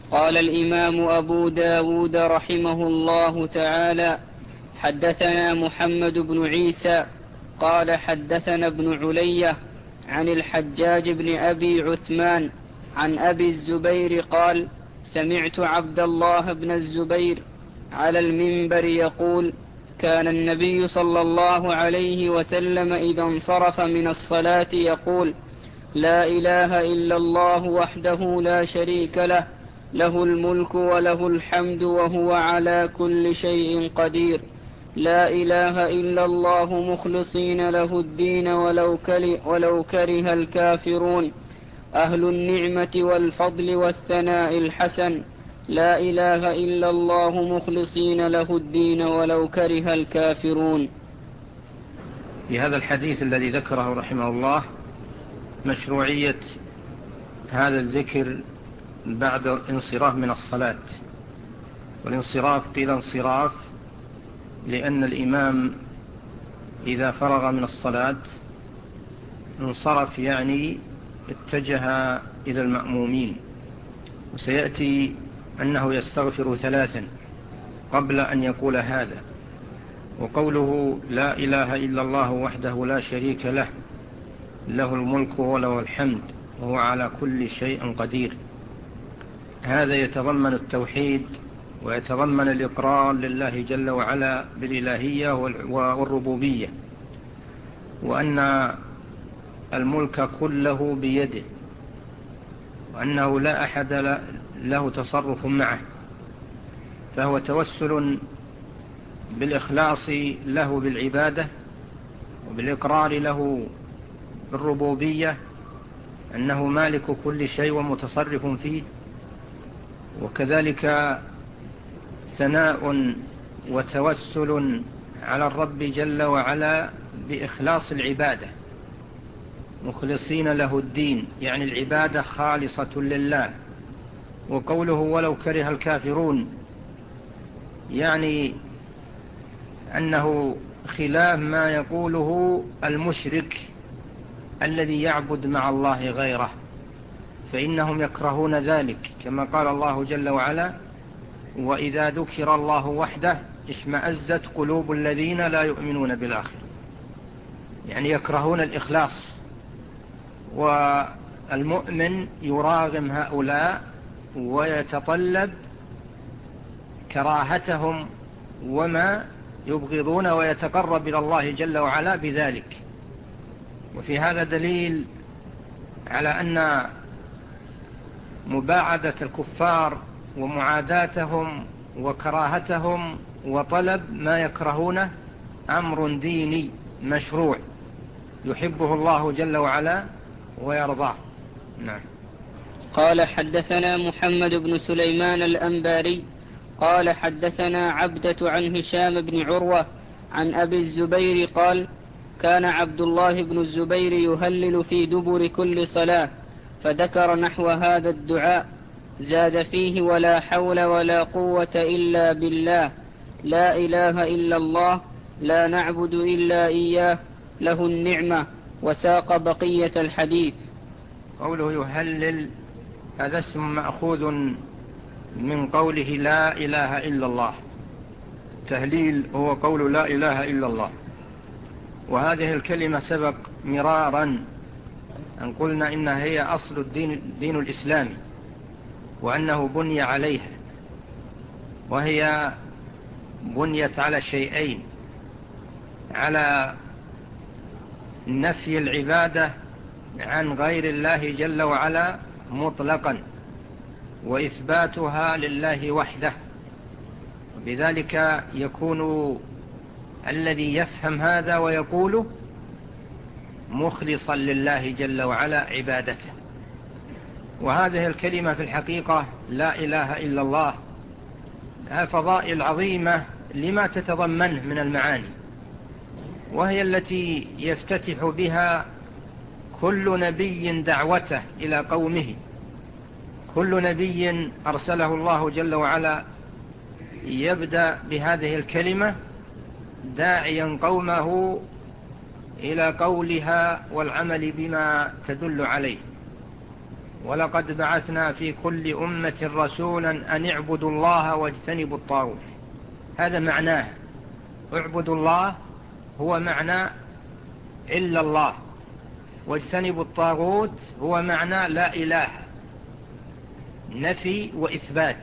قال الإمام أبو داود رحمه الله تعالى: حدثنا محمد بن عيسى قال حدثنا ابن علية عن الحجاج بن أبي عثمان عن أبي الزبير قال: سمعت عبد الله بن الزبير على المنبر يقول: كان النبي صلى الله عليه وسلم إذا انصرف من الصلاة يقول: لا إله إلا الله وحده لا شريك له، له الملك وله الحمد وهو على كل شيء قدير، لا إله إلا الله مخلصين له الدين ولو كره الكافرون، أهل النعمة والفضل والثناء الحسن، لا إله إلا الله مخلصين له الدين ولو كره الكافرون. في هذا الحديث الذي ذكره رحمه الله مشروعية هذا الذكر بعد انصراف من الصلاة. والانصراف قيل انصراف لأن الإمام إذا فرغ من الصلاة انصرف، يعني اتجه إلى المأمومين. وسيأتي أنه يستغفر 3 قبل أن يقول هذا. وقوله لا إله إلا الله وحده لا شريك له، له الملك وله الحمد وهو على كل شيء قدير، هذا يتضمن التوحيد ويتضمن الإقرار لله جل وعلا بالإلهية والربوبية، وأن الملك كله بيده، وأنه لا أحد له تصرف معه، فهو توسل بالإخلاص له بالعبادة وبالإقرار له بالربوبية أنه مالك كل شيء ومتصرف فيه، وكذلك ثناء وتوسل على الرب جل وعلا بإخلاص العبادة، مخلصين له الدين، يعني العبادة خالصة لله. وقوله ولو كره الكافرون، يعني أنه خلاف ما يقوله المشرك الذي يعبد مع الله غيره، فإنهم يكرهون ذلك، كما قال الله جل وعلا: وإذا ذكر الله وحده اشمأزت قلوب الذين لا يؤمنون بالآخرة. يعني يكرهون الإخلاص، والمؤمن يراغم هؤلاء ويتطلب كراهتهم وما يبغضون، ويتقرب إلى الله جل وعلا بذلك. وفي هذا دليل على أن مباعدة الكفار ومعاداتهم وكراهتهم وطلب ما يكرهونه أمر ديني مشروع يحبه الله جل وعلا ويرضاه. نعم. قال حدثنا محمد بن سليمان الأنباري قال حدثنا عبدة عن هشام بن عروة عن أبي الزبير قال: كان عبد الله بن الزبير يهلل في دبر كل صلاة، فذكر نحو هذا الدعاء، زاد فيه: ولا حول ولا قوة إلا بالله، لا إله إلا الله، لا نعبد إلا إياه، له النعمة، وساق بقية الحديث. قوله يهلل هذا اسم مأخوذ من قوله لا إله إلا الله. التهليل هو قول لا إله إلا الله، وهذه الكلمة سبق مرارا أن قلنا إنها هي أصل الدين الإسلامي، وأنه بني عليها، وهي بنيت على شيئين: على نفي العبادة عن غير الله جل وعلا مطلقا، وإثباتها لله وحده. وبذلك يكون الذي يفهم هذا ويقوله مخلصا لله جل وعلا عبادته. وهذه الكلمة في الحقيقة لا إله إلا الله لها فضائل عظيمة لما تتضمنه من المعاني، وهي التي يفتتح بها كل نبي دعوته إلى قومه. كل نبي أرسله الله جل وعلا يبدأ بهذه الكلمة داعيا قومه إلى قولها والعمل بما تدل عليه. ولقد بعثنا في كل أمة رسولا أن اعبدوا الله واجتنبوا الطاغوت. هذا معناه، اعبدوا الله هو معنى إلا الله، واجتنبوا الطاغوت هو معنى لا إله، نفي وإثبات،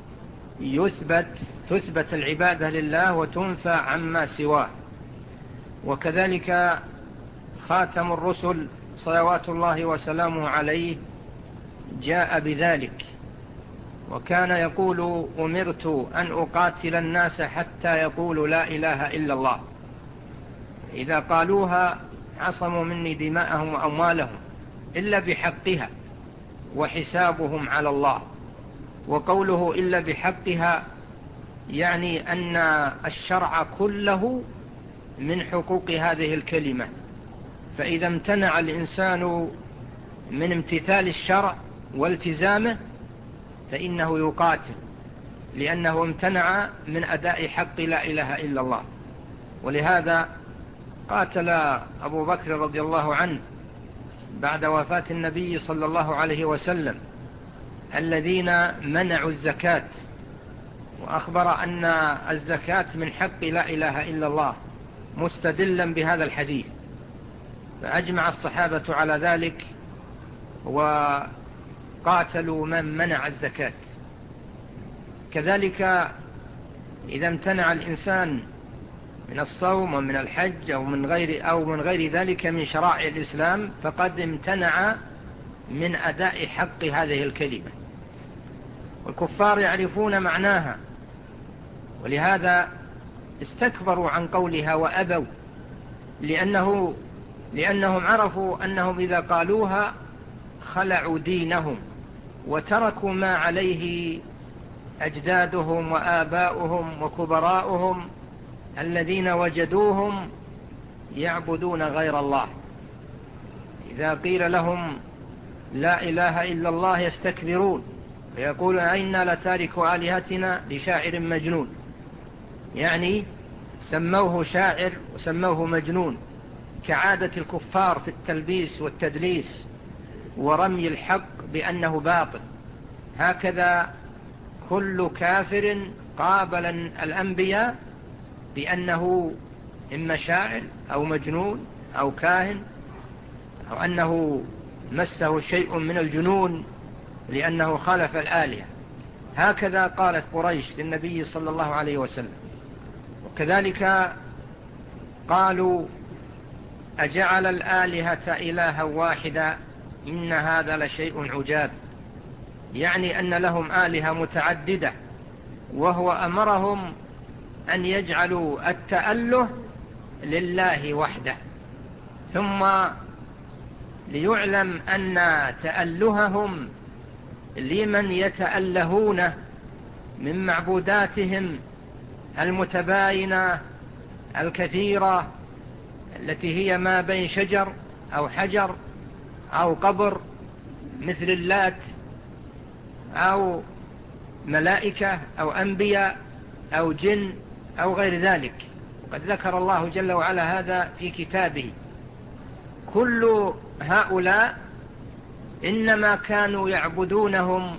تثبت العبادة لله وتنفى عما سواه. وكذلك خاتم الرسل صلوات الله وسلامه عليه جاء بذلك، وكان يقول: أمرت أن أقاتل الناس حتى يقولوا لا إله إلا الله، إذا قالوها عصموا مني دماءهم وأموالهم إلا بحقها وحسابهم على الله. وقوله إلا بحقها يعني أن الشرع كله من حقوق هذه الكلمة، فإذا امتنع الإنسان من امتثال الشرع والتزامه فإنه يقاتل، لأنه امتنع من أداء حق لا إله إلا الله. ولهذا قاتل أبو بكر رضي الله عنه بعد وفاة النبي صلى الله عليه وسلم الذين منعوا الزكاة، وأخبر أن الزكاة من حق لا إله إلا الله مستدلا بهذا الحديث، فأجمع الصحابة على ذلك وقاتلوا من منع الزكاة. كذلك إذا امتنع الإنسان من الصوم ومن الحج أو من غير ذلك من شرائع الإسلام فقد امتنع من أداء حق هذه الكلمة. والكفار يعرفون معناها، ولهذا استكبروا عن قولها وأبوا، لأنهم عرفوا أنهم إذا قالوها خلعوا دينهم وتركوا ما عليه أجدادهم وآباؤهم وكبراؤهم الذين وجدوهم يعبدون غير الله. إذا قيل لهم لا إله إلا الله يستكبرون ويقولون أئنا لتارك آلهتنا لشاعر مجنون، يعني سموه شاعر وسموه مجنون، كعادة الكفار في التلبيس والتدليس ورمي الحق بأنه باطل. هكذا كل كافر قابل الأنبياء بأنه إما شاعر أو مجنون أو كاهن، أو أنه مسه شيء من الجنون لأنه خالف الآلهة. هكذا قالت قريش للنبي صلى الله عليه وسلم. وكذلك قالوا أجعل الآلهة إلها واحدا إن هذا لشيء عجاب، يعني أن لهم آلهة متعددة، وهو أمرهم أن يجعلوا التأله لله وحده. ثم ليعلم أن تألههم لمن يتألهون من معبوداتهم المتباينة الكثيرة التي هي ما بين شجر أو حجر أو قبر مثل اللات أو ملائكة أو أنبياء أو جن أو غير ذلك. وقد ذكر الله جل وعلا هذا في كتابه. كل هؤلاء إنما كانوا يعبدونهم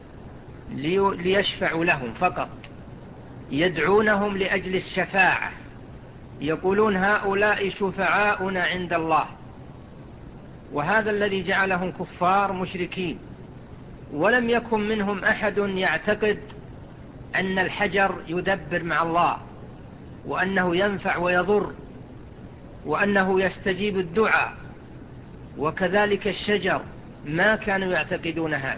ليشفعوا لهم فقط، يدعونهم لأجل الشفاعة، يقولون هؤلاء شفعاؤنا عند الله. وهذا الذي جعلهم كفار مشركين. ولم يكن منهم أحد يعتقد أن الحجر يدبر مع الله، وأنه ينفع ويضر، وأنه يستجيب الدعاء، وكذلك الشجر، ما كانوا يعتقدون هذا،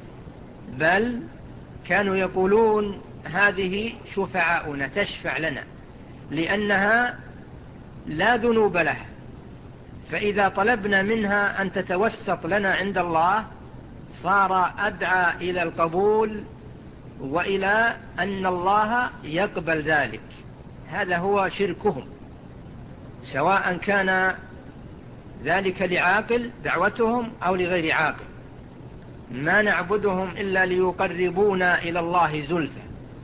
بل كانوا يقولون هذه شفعاؤنا تشفع لنا، لأنها لا ذنوب لها، فإذا طلبنا منها أن تتوسط لنا عند الله صار أدعى إلى القبول وإلى أن الله يقبل ذلك. هذا هو شركهم، سواء كان ذلك لعاقل دعوتهم أو لغير عاقل. ما نعبدهم إلا ليقربونا إلى الله زلفى.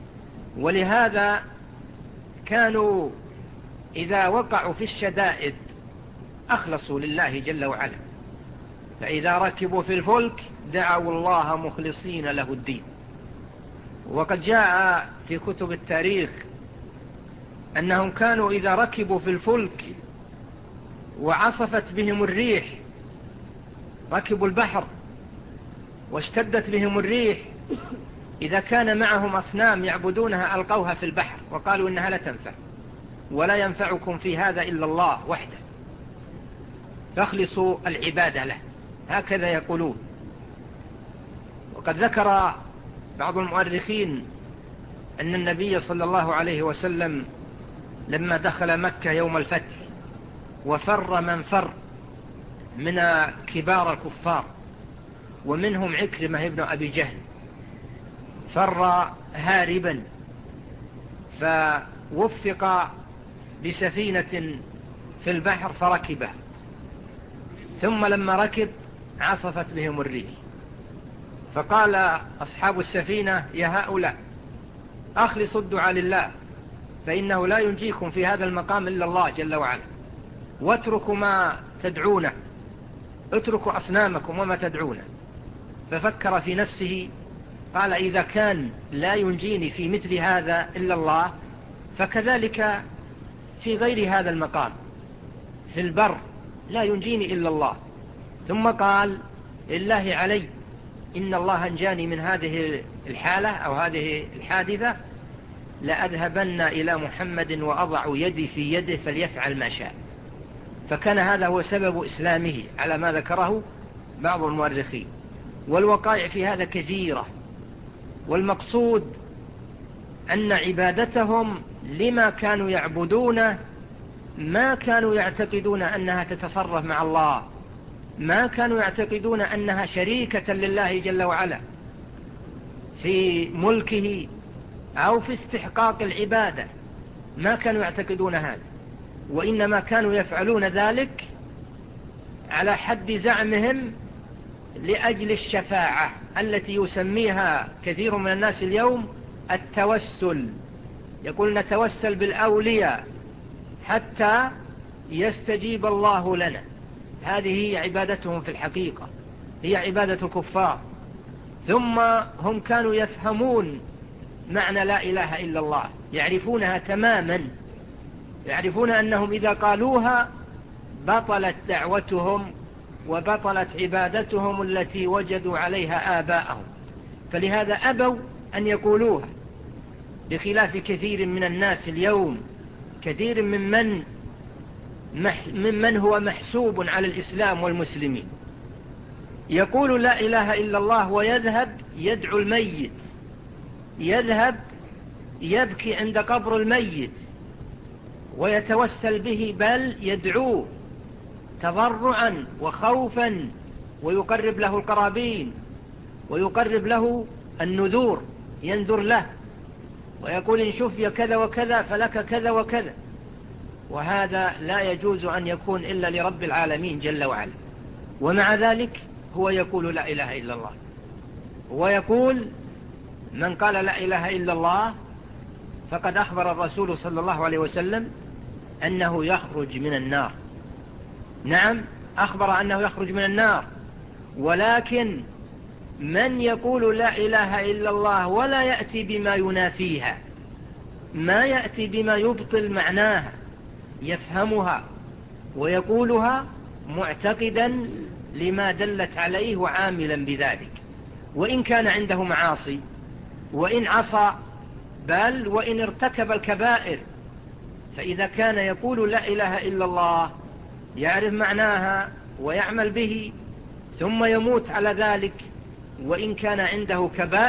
ولهذا كانوا إذا وقعوا في الشدائد أخلصوا لله جل وعلا، فإذا ركبوا في الفلك دعوا الله مخلصين له الدين. وقد جاء في كتب التاريخ أنهم كانوا إذا ركبوا في الفلك وعصفت بهم الريح، ركبوا البحر واشتدت بهم الريح، إذا كان معهم أصنام يعبدونها ألقوها في البحر وقالوا إنها لا تنفع، ولا ينفعكم في هذا إلا الله وحده، فاخلصوا العبادة له، هكذا يقولون. وقد ذكر بعض المؤرخين أن النبي صلى الله عليه وسلم لما دخل مكة يوم الفتح وفر من فر من كبار الكفار ومنهم عكرمة ابن أبي جهل، فر هاربا، فوفق بسفينة في البحر فركبه، ثم لما ركب عصفت بهم الريح، فقال أصحاب السفينة: يا هؤلاء أخلصوا الدعاء لله، فإنه لا ينجيكم في هذا المقام إلا الله جل وعلا، واتركوا ما تدعونه، اتركوا أصنامكم وما تدعونه. ففكر في نفسه قال: إذا كان لا ينجيني في مثل هذا إلا الله، فكذلك في غير هذا المقام في البر لا ينجيني إلا الله. ثم قال: لله علي، إن الله أنجاني من هذه الحالة أو هذه الحادثة، لأذهبن إلى محمد وأضع يدي في يده فليفعل ما شاء. فكان هذا هو سبب إسلامه على ما ذكره بعض المؤرخين. والوقائع في هذا كثيرة، والمقصود أن عبادتهم لما كانوا يعبدونه ما كانوا يعتقدون أنها تتصرف مع الله، ما كانوا يعتقدون أنها شريكة لله جل وعلا في ملكه أو في استحقاق العبادة، ما كانوا يعتقدون هذا، وإنما كانوا يفعلون ذلك على حد زعمهم لأجل الشفاعة التي يسميها كثير من الناس اليوم التوسل. يقول: نتوسل بالأولياء حتى يستجيب الله لنا. هذه هي عبادتهم في الحقيقة، هي عبادة الكفار. ثم هم كانوا يفهمون معنى لا إله إلا الله، يعرفونها تماما، يعرفون أنهم إذا قالوها بطلت دعوتهم وبطلت عبادتهم التي وجدوا عليها آباءهم، فلهذا أبوا أن يقولوها، بخلاف كثير من الناس اليوم، كثير ممن هو محسوب على الإسلام والمسلمين، يقول لا إله إلا الله ويذهب يدعو الميت، يذهب يبكي عند قبر الميت ويتوسل به، بل يدعوه تضرعا وخوفا، ويقرب له القرابين ويقرب له النذور، ينذر له ويقول: إن شفي كذا وكذا فلك كذا وكذا. وهذا لا يجوز أن يكون إلا لرب العالمين جل وعلا. ومع ذلك هو يقول لا إله إلا الله، ويقول: من قال لا إله إلا الله فقد أخبر الرسول صلى الله عليه وسلم أنه يخرج من النار. نعم، أخبر أنه يخرج من النار، ولكن من يقول لا إله إلا الله ولا يأتي بما ينافيها، ما يأتي بما يبطل معناها، يفهمها ويقولها معتقدا لما دلت عليه وعاملا بذلك، وإن كان عنده معاصي، وإن عصى، بل وإن ارتكب الكبائر. فإذا كان يقول لا إله إلا الله يعرف معناها ويعمل به ثم يموت على ذلك، وإن كان عنده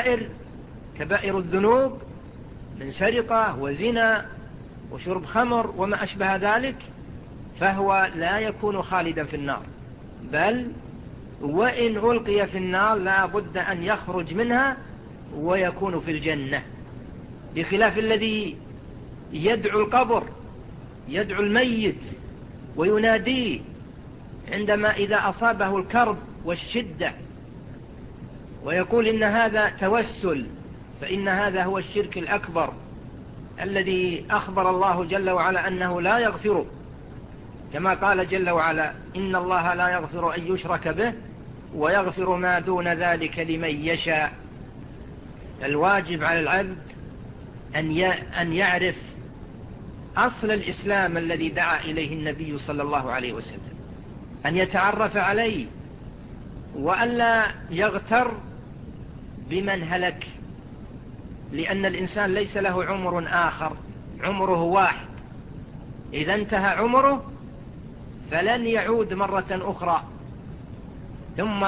كبائر الذنوب من سرقة وزنا وشرب خمر وما أشبه ذلك، فهو لا يكون خالدا في النار، بل وإن ألقي في النار لا بد أن يخرج منها ويكون في الجنة، بخلاف الذي يدعو القبر، يدعو الميت ويناديه عندما إذا أصابه الكرب والشدة، ويقول إن هذا توسل، فإن هذا هو الشرك الأكبر الذي أخبر الله جل وعلا أنه لا يغفر، كما قال جل وعلا: إن الله لا يغفر أن يشرك به ويغفر ما دون ذلك لمن يشاء. الواجب على العبد أن يعرف أصل الإسلام الذي دعا إليه النبي صلى الله عليه وسلم، أن يتعرف عليه، وألا يغتر بمن هلك، لأن الإنسان ليس له عمر آخر، عمره واحد، إذا انتهى عمره فلن يعود مرة أخرى. ثم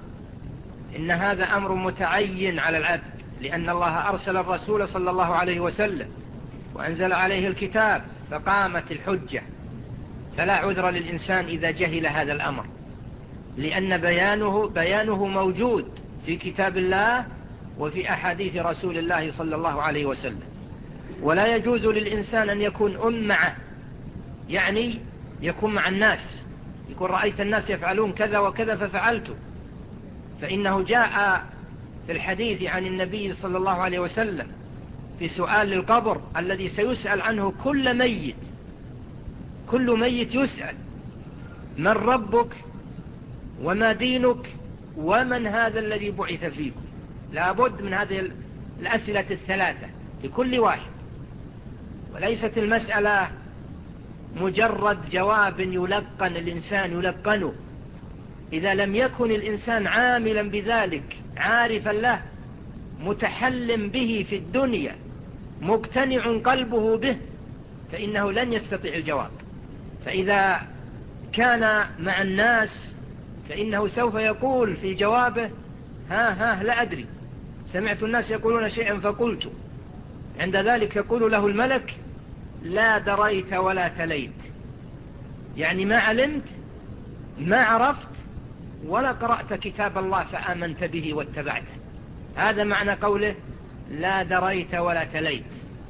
إن هذا أمر متعين على العبد، لأن الله أرسل الرسول صلى الله عليه وسلم وأنزل عليه الكتاب فقامت الحجة، فلا عذر للإنسان إذا جهل هذا الأمر، لأن بيانه موجود في كتاب الله وفي أحاديث رسول الله صلى الله عليه وسلم. ولا يجوز للإنسان أن يكون أمعة، يعني يكون مع الناس، يكون رأيت الناس يفعلون كذا وكذا ففعلت، فإنه جاء في الحديث عن النبي صلى الله عليه وسلم في سؤال القبر الذي سيسأل عنه كل ميت، كل ميت يسأل: من ربك وما دينك ومن هذا الذي بعث فيكم. لابد من هذه الأسئلة الثلاثة لكل واحد، وليست المسألة مجرد جواب يلقن الإنسان يلقنه. إذا لم يكن الإنسان عاملا بذلك، عارفا له، متحلم به في الدنيا، مقتنع قلبه به، فإنه لن يستطيع الجواب. فإذا كان مع الناس فإنه سوف يقول في جوابه: ها لا أدري، سمعت الناس يقولون شيئا فقلت. عند ذلك يقول له الملك: لا دريت ولا تليت، يعني ما علمت، ما عرفت، ولا قرأت كتاب الله فآمنت به واتبعته. هذا معنى قوله لا دريت ولا تليت.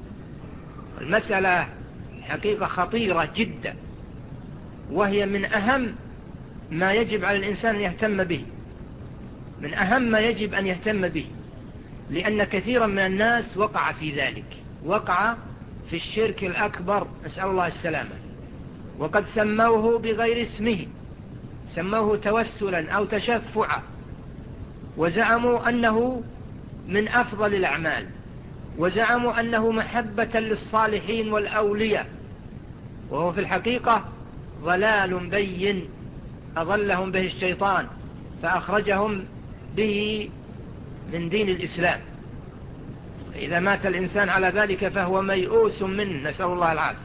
المسألة حقيقة خطيرة جدا، وهي من أهم ما يجب على الإنسان أن يهتم به، من أهم ما يجب أن يهتم به، لأن كثيرا من الناس وقع في ذلك، وقع في الشرك الأكبر، نسأل الله السلامة، وقد سموه بغير اسمه، سموه توسلا أو تشفعا، وزعموا أنه من أفضل الأعمال، وزعموا أنه محبة للصالحين والأولياء، وهو في الحقيقة ضلال بين أضلهم به الشيطان فأخرجهم به من دين الإسلام. إذا مات الإنسان على ذلك فهو ميؤوس منه، نسأل الله العافية.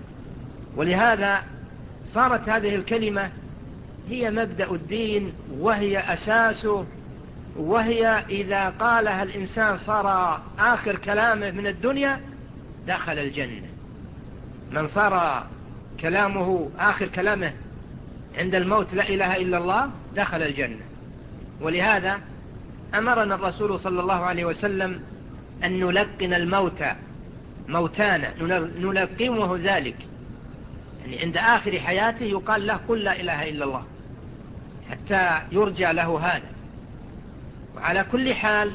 ولهذا صارت هذه الكلمة هي مبدأ الدين، وهي أساسه، وهي إذا قالها الإنسان صار آخر كلامه من الدنيا دخل الجنة. من صار كلامه آخر كلامه عند الموت لا إله إلا الله دخل الجنة. ولهذا أمرنا الرسول صلى الله عليه وسلم أن نلقن الموتى، موتانا نلقمه ذلك، يعني عند آخر حياته يقال له قل لا إله إلا الله حتى يرجى له هذا. وعلى كل حال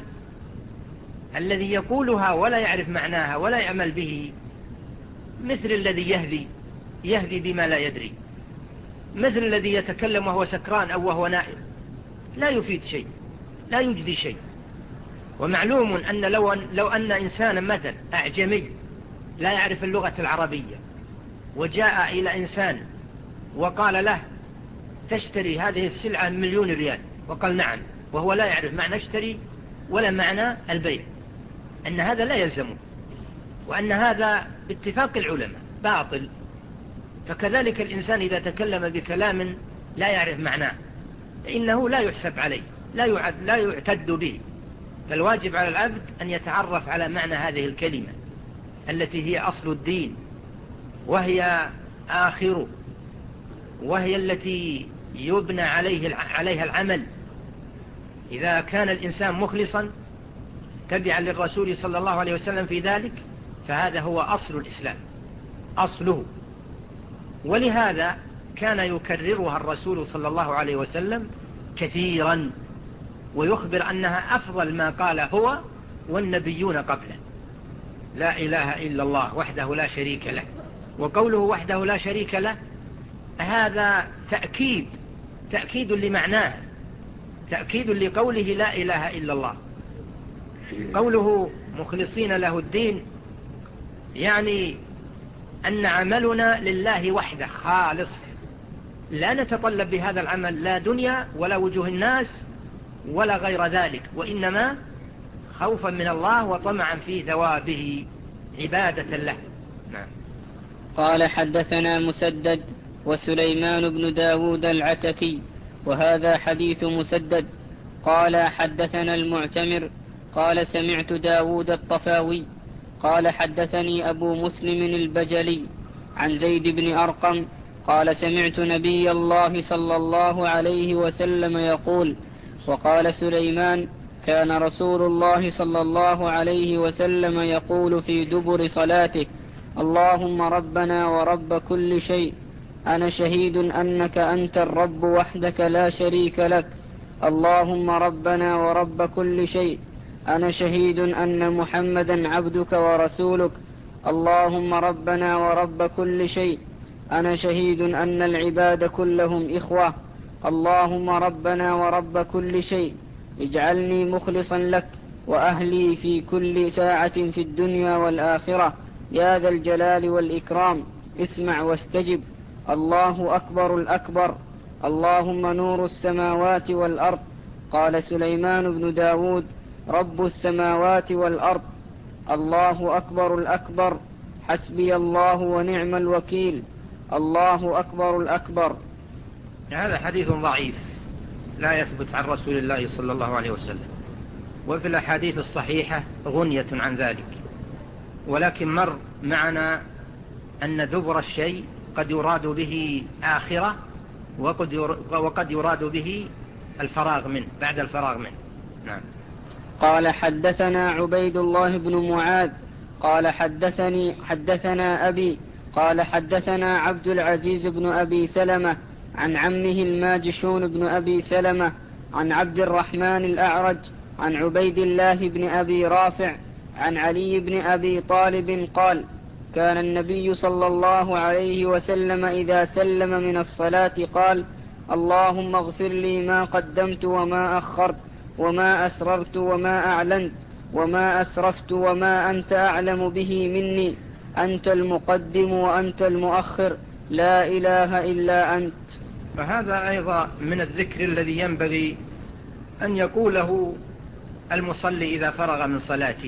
الذي يقولها ولا يعرف معناها ولا يعمل به مثل الذي يهذي بما لا يدري، مثل الذي يتكلم وهو سكران أو وهو نائم، لا يفيد شيء، لا يجدي شيء. ومعلوم أن لو أن إنسانا مثلا أعجمي لا يعرف اللغة العربية وجاء إلى إنسان وقال له تشتري هذه السلعة 1,000,000 ريال، وقال نعم، وهو لا يعرف معنى اشتري ولا معنى البيع، أن هذا لا يلزمه، وأن هذا باتفاق العلماء باطل. فكذلك الإنسان إذا تكلم بكلام لا يعرف معناه فإنه لا يحسب عليه، لا يعتد به. فالواجب على العبد أن يتعرف على معنى هذه الكلمة التي هي أصل الدين، وهي آخره، وهي التي يبنى عليها العمل. إذا كان الإنسان مخلصا تبعا للرسول صلى الله عليه وسلم في ذلك فهذا هو أصل الإسلام، أصله. ولهذا كان يكررها الرسول صلى الله عليه وسلم كثيرا، ويخبر أنها أفضل ما قال هو والنبيون قبله: لا إله إلا الله وحده لا شريك له. وقوله وحده لا شريك له هذا تأكيد لمعناها، تأكيد لقوله لا إله إلا الله. قوله مخلصين له الدين يعني أن عملنا لله وحده خالص، لا نتطلب بهذا العمل لا دنيا ولا وجوه الناس ولا غير ذلك، وإنما خوفا من الله وطمعا في ثوابه عبادة له. نعم. قال حدثنا مسدد وسليمان بن داود العتكي، وهذا حديث مسدد. قال حدثنا المعتمر قال سمعت داود الطفاوي قال حدثني أبو مسلم البجلي عن زيد بن أرقم قال سمعت نبي الله صلى الله عليه وسلم يقول: وقال سليمان: كان رسول الله صلى الله عليه وسلم يقول في دبر صلاته: اللهم ربنا ورب كل شيء، أنا شهيد أنك أنت الرب وحدك لا شريك لك. اللهم ربنا ورب كل شيء، أنا شهيد أن محمدا عبدك ورسولك. اللهم ربنا ورب كل شيء، أنا شهيد أن العباد كلهم إخوة. اللهم ربنا ورب كل شيء، اجعلني مخلصا لك وأهلي في كل ساعة في الدنيا والآخرة، يا ذا الجلال والإكرام، اسمع واستجب. الله أكبر الأكبر، اللهم نور السماوات والأرض. قال سليمان بن داود: رب السماوات والأرض. الله أكبر الأكبر، حسبي الله ونعم الوكيل. الله أكبر الأكبر. هذا حديث ضعيف لا يثبت عن رسول الله صلى الله عليه وسلم، وفي الأحاديث الصحيحة غنية عن ذلك، ولكن مر معنا أن دبر الشيء قد يراد به آخرة، وقد يراد به الفراغ منه، بعد الفراغ منه. نعم. قال حدثنا عبيد الله بن معاذ قال حدثنا أبي قال حدثنا عبد العزيز بن أبي سلمة عن عمه الماجشون بن أبي سلمة عن عبد الرحمن الأعرج عن عبيد الله بن أبي رافع عن علي بن أبي طالب قال: كان النبي صلى الله عليه وسلم إذا سلم من الصلاة قال: اللهم اغفر لي ما قدمت وما أخرت وما أسررت وما أعلنت وما أسرفت وما أنت أعلم به مني، أنت المقدم وأنت المؤخر، لا إله إلا أنت. فهذا أيضا من الذكر الذي ينبغي أن يقوله المصلي إذا فرغ من صلاته،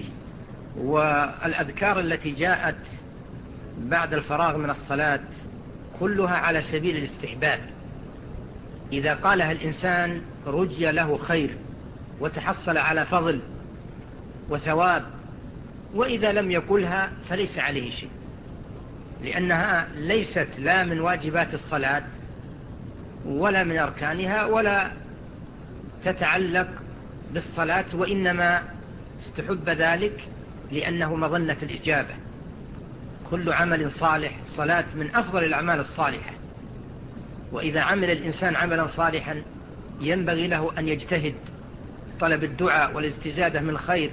والأذكار التي جاءت بعد الفراغ من الصلاة كلها على سبيل الاستحباب. إذا قالها الإنسان رجي له خير وتحصل على فضل وثواب، وإذا لم يقلها فليس عليه شيء، لأنها ليست لا من واجبات الصلاة ولا من أركانها ولا تتعلق بالصلاة، وإنما استحب ذلك لأنه مظنة الإجابة. كل عمل صالح، الصلاة من أفضل الأعمال الصالحة، وإذا عمل الإنسان عملا صالحا ينبغي له أن يجتهد في طلب الدعاء والاستزادة من خير،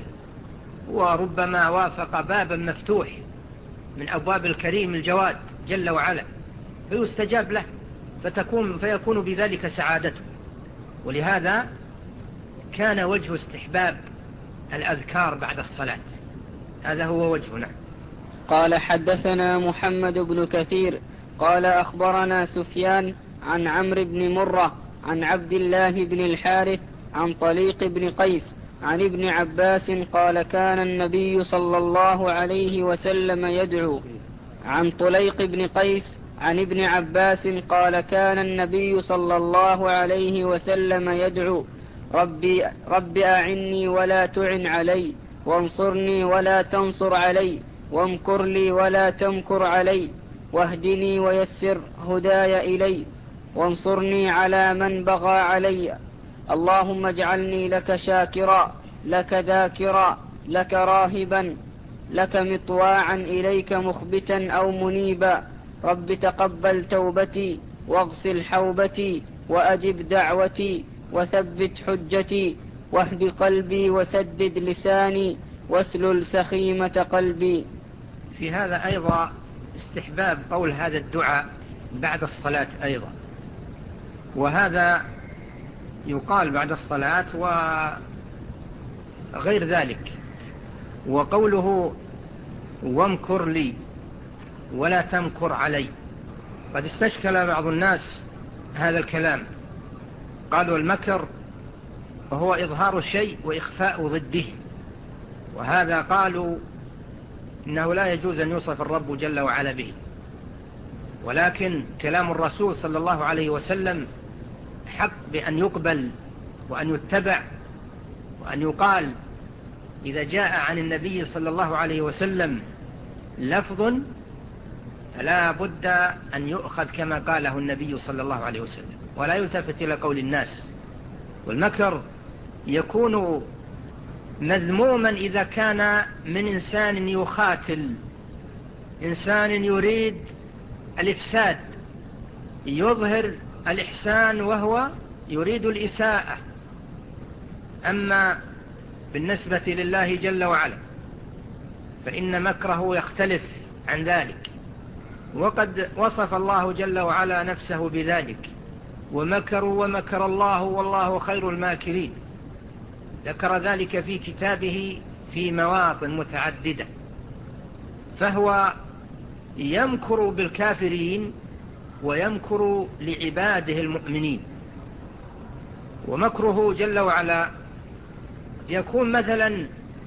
وربما وافق بابا مفتوح من أبواب الكريم الجواد جل وعلا فيستجاب له، فيكون بذلك سعادته. ولهذا كان وجه استحباب الأذكار بعد الصلاة، هذا هو وجهنا. قال حدثنا محمد بن كثير قال أخبرنا سفيان عن عمرو بن مرة عن عبد الله بن الحارث عن طليق بن قيس عن ابن عباس قال: كان النبي صلى الله عليه وسلم يدعو. عن طليق بن قيس عن ابن عباس قال: كان النبي صلى الله عليه وسلم يدعو: ربي أعني ولا تعن علي، وانصرني ولا تنصر علي، وامكر لي ولا تمكر علي، واهدني ويسر هداي إلي، وانصرني على من بغى علي. اللهم اجعلني لك شاكرا، لك ذاكرا، لك راهبا، لك مطواعا، إليك مخبتا أو منيبا. رب تقبل توبتي، واغسل حوبتي، وأجب دعوتي، وثبت حجتي، واهد قلبي، وسدد لساني، واسلل سخيمة قلبي. في هذا أيضا استحباب قول هذا الدعاء بعد الصلاة أيضا، وهذا يقال بعد الصلاة وغير ذلك. وقوله وامكر لي ولا تمكر علي، قد استشكل بعض الناس هذا الكلام، قالوا المكر وهو إظهار الشيء وإخفاء ضده، وهذا قالوا إنه لا يجوز أن يوصف الرب جل وعلا به، ولكن كلام الرسول صلى الله عليه وسلم حق بأن يقبل وأن يتبع وأن يقال. إذا جاء عن النبي صلى الله عليه وسلم لفظ فلا بد أن يؤخذ كما قاله النبي صلى الله عليه وسلم، ولا يلتفت إلى قول الناس. والمكر يكون مذموما إذا كان من إنسان يخاتل، إنسان يريد الإفساد، يظهر الإحسان وهو يريد الإساءة. أما بالنسبة لله جل وعلا فإن مكره يختلف عن ذلك، وقد وصف الله جل وعلا نفسه بذلك: ومكروا ومكر الله والله خير الماكرين. ذكر ذلك في كتابه في مواطن متعددة. فهو يمكر بالكافرين ويمكر لعباده المؤمنين. ومكره جل وعلا يكون مثلا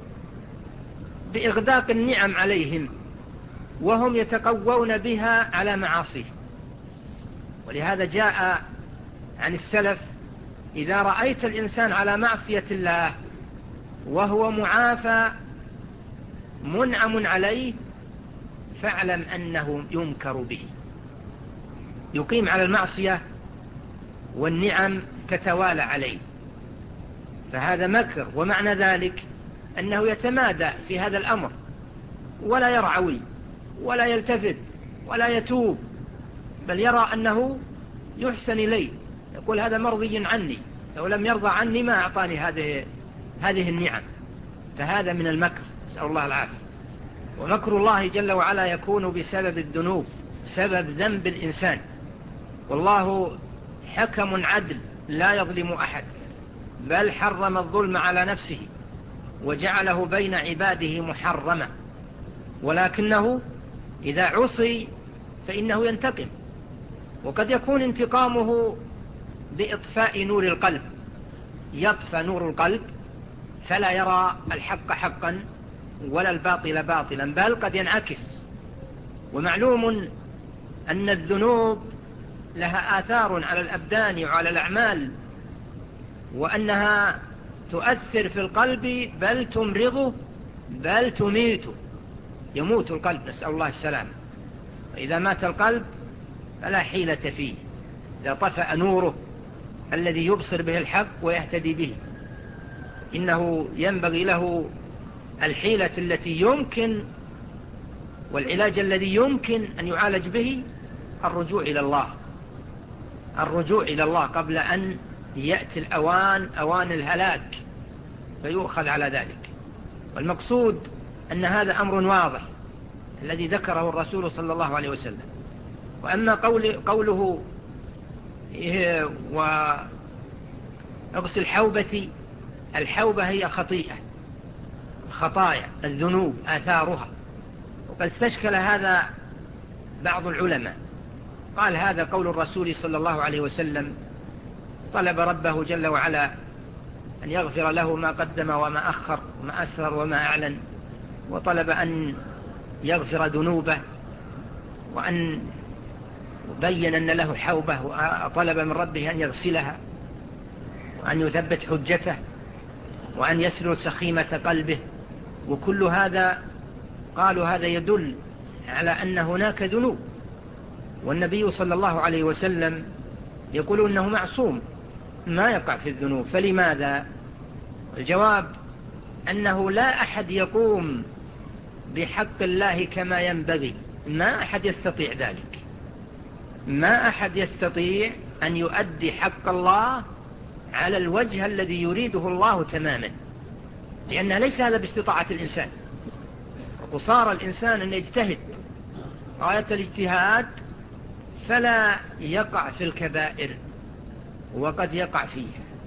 بإغداق النعم عليهم وهم يتقوون بها على معاصيه. ولهذا جاء عن السلف: إذا رأيت الإنسان على معصية الله وهو معافى منعم عليه فاعلم أنه يمكر به. يقيم على المعصية والنعم تتوالى عليه، فهذا مكر. ومعنى ذلك أنه يتمادى في هذا الأمر ولا يرعوي ولا يلتفت ولا يتوب، بل يرى أنه يحسن إليه، يقول هذا مرضي عني، لو لم يرضى عني ما أعطاني هذه النعم. فهذا من المكر، نسأل الله العافية. ومكر الله جل وعلا يكون بسبب الذنوب، سبب ذنب الإنسان، والله حكم عدل لا يظلم أحد، بل حرم الظلم على نفسه وجعله بين عباده محرما، ولكنه إذا عصي فإنه ينتقم. وقد يكون انتقامه بإطفاء نور القلب، يطفى نور القلب فلا يرى الحق حقا ولا الباطل باطلا، بل قد ينعكس. ومعلوم أن الذنوب لها آثار على الأبدان وعلى الأعمال، وأنها تؤثر في القلب بل تمرضه بل تميته، يموت القلب، نسأل الله السلام. فإذا مات القلب فلا حيلة فيه، إذا طفأ نوره الذي يبصر به الحق ويهتدي به، إنه ينبغي له الحيلة التي يمكن والعلاج الذي يمكن أن يعالج به الرجوع إلى الله، الرجوع إلى الله قبل أن يأتي الأوان، أوان الهلاك، فيؤخذ على ذلك. والمقصود أن هذا أمر واضح الذي ذكره الرسول صلى الله عليه وسلم. وأما قوله واغسل حوبتي، الحوبة هي خطيئة، خطايا الذنوب آثارها. وقد استشكل هذا بعض العلماء، قال هذا قول الرسول صلى الله عليه وسلم، طلب ربه جل وعلا أن يغفر له ما قدم وما أخر وما أسرر وما أعلن، وطلب أن يغفر ذنوبه، وأن بين أن له حوبة، وطلب من ربه أن يغسلها وأن يثبت حجته وأن يسلل سخيمة قلبه. وكل هذا قالوا هذا يدل على أن هناك ذنوب، والنبي صلى الله عليه وسلم يقول أنه معصوم ما يقع في الذنوب. فلماذا؟ الجواب أنه لا أحد يقوم بحق الله كما ينبغي، ما أحد يستطيع ذلك، ما أحد يستطيع أن يؤدي حق الله على الوجه الذي يريده الله تماما، لأن ليس هذا باستطاعة الإنسان. وصار الإنسان أن يجتهد غاية الاجتهاد فلا يقع في الكبائر، وقد يقع فيها،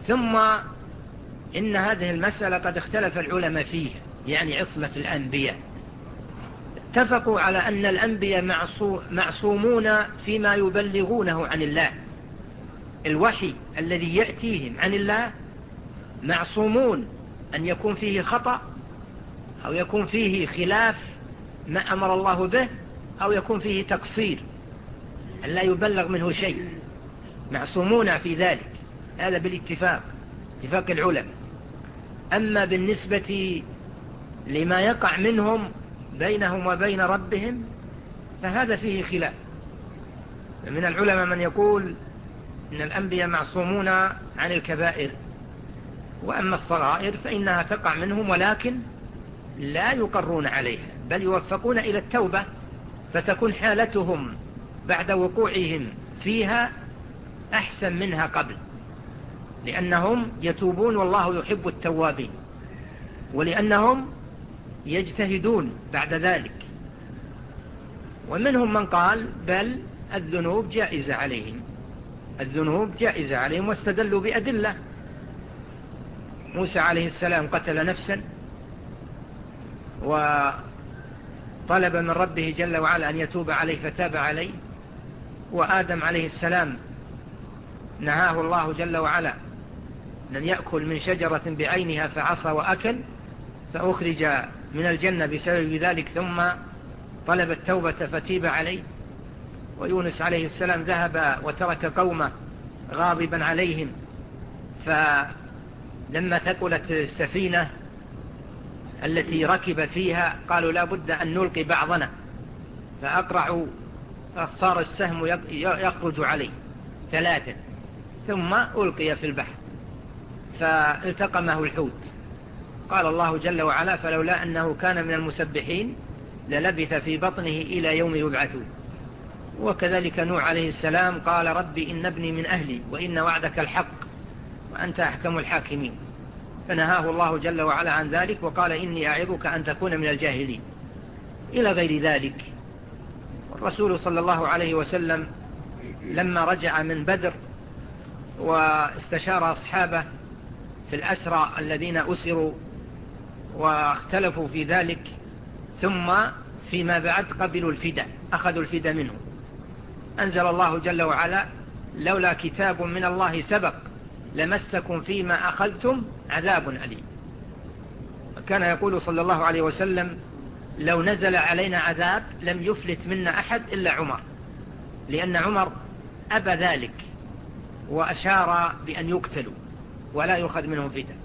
ثم إن هذه المسألة قد اختلف العلماء فيها، يعني عصمة الأنبياء. اتفقوا على أن الأنبياء معصومون فيما يبلغونه عن الله. الوحي الذي يأتيهم عن الله معصومون أن يكون فيه خطأ، أو يكون فيه خلاف ما أمر الله به، أو يكون فيه تقصير أن لا يبلغ منه شيء. معصومون في ذلك، هذا بالاتفاق، اتفاق العلماء. أما بالنسبة لما يقع منهم بينهم وبين ربهم فهذا فيه خلاف. من العلماء من يقول إن الأنبياء معصومون عن الكبائر، وأما الصغائر فإنها تقع منهم ولكن لا يقرون عليها، بل يوفقون إلى التوبة، فتكون حالتهم بعد وقوعهم فيها أحسن منها قبل، لأنهم يتوبون والله يحب التوابين، ولأنهم يجتهدون بعد ذلك. ومنهم من قال بل الذنوب جائزة عليهم، الذنوب جائزة عليهم، واستدلوا بأدلة. موسى عليه السلام قتل نفسا وطلب من ربه جل وعلا أن يتوب عليه فتاب عليه، وآدم عليه السلام نهاه الله جل وعلا أن يأكل من شجرة بعينها فعصى وأكل، فأخرج من الجنة بسبب ذلك، ثم طلب التوبة فتيب عليه. ويونس عليه السلام ذهب وترك قومه غاضبا عليهم، فلما ثقلت السفينة التي ركب فيها قالوا لا بد أن نلقي بعضنا، فأقرعوا، فصار السهم يخرج عليه 3، ثم ألقي في البحر فالتقمه الحوت. قال الله جل وعلا فلولا أنه كان من المسبحين للبث في بطنه إلى يوم يبعثون. وكذلك نوح عليه السلام قال ربي إن ابني من أهلي وإن وعدك الحق وأنت أحكم الحاكمين، فنهاه الله جل وعلا عن ذلك وقال إني أعظك أن تكون من الجاهلين، إلى غير ذلك. والرسول صلى الله عليه وسلم لما رجع من بدر واستشار أصحابه في الأسرى الذين أسروا واختلفوا في ذلك، ثم فيما بعد قبلوا الفداء، أخذوا الفداء منه، أنزل الله جل وعلا لولا كتاب من الله سبق لمسكم فيما أخذتم عذاب أليم. وكان يقول صلى الله عليه وسلم لو نزل علينا عذاب لم يفلت منا أحد إلا عمر، لأن عمر أبى ذلك وأشار بأن يقتلوا ولا يؤخذ منهم فداء.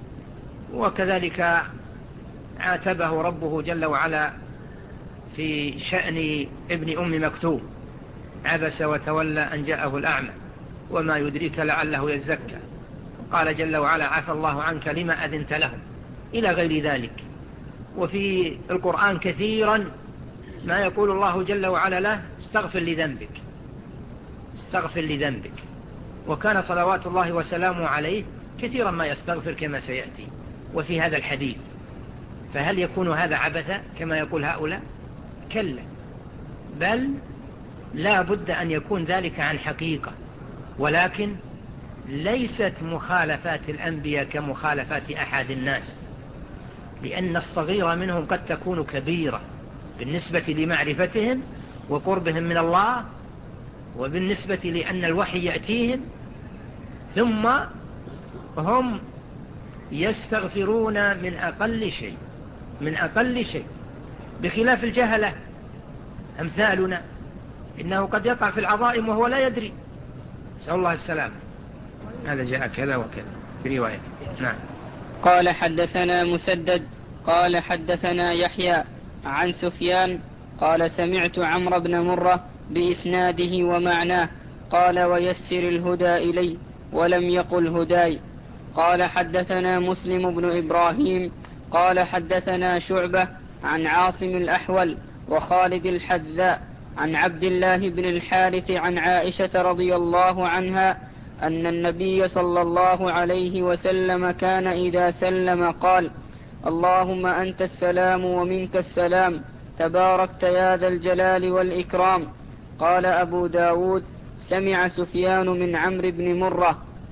وكذلك عاتبه ربه جل وعلا في شأن ابن أم مكتوم، عبس وتولى أن جاءه الأعمى وما يدريك لعله يزكى، قال جل وعلا عفى الله عنك لما أذنت لهم، إلى غير ذلك. وفي القرآن كثيرا ما يقول الله جل وعلا له استغفر لذنبك، استغفر لذنبك. وكان صلوات الله وسلامه عليه كثيرا ما يستغفر كما سيأتي وفي هذا الحديث. فهل يكون هذا عبثا كما يقول هؤلاء؟ كلا، بل لا بد أن يكون ذلك عن حقيقة. ولكن ليست مخالفات الأنبياء كمخالفات أحد الناس، لأن الصغيرة منهم قد تكون كبيرة بالنسبة لمعرفتهم وقربهم من الله، وبالنسبة لأن الوحي يأتيهم، ثم هم يستغفرون من أقل شيء، من أقل شيء، بخلاف الجهلة أمثالنا إنه قد يقع في العظائم وهو لا يدري، نسأل الله السلام. هذا جاء كذا وكذا في رواية. نعم. قال حدثنا مسدد قال حدثنا يحيى عن سفيان قال سمعت عمرو بن مرة بإسناده ومعناه قال ويسر الهدى إلي ولم يقل هداي. قال حدثنا مسلم بن إبراهيم قال حدثنا شعبة عن عاصم الأحول وخالد الحذاء عن عبد الله بن الحارث عن عائشة رضي الله عنها أن النبي صلى الله عليه وسلم كان إذا سلم قال اللهم أنت السلام ومنك السلام تباركت يا ذا الجلال والإكرام. قال أبو داود سمع سفيان من عمرو بن مرة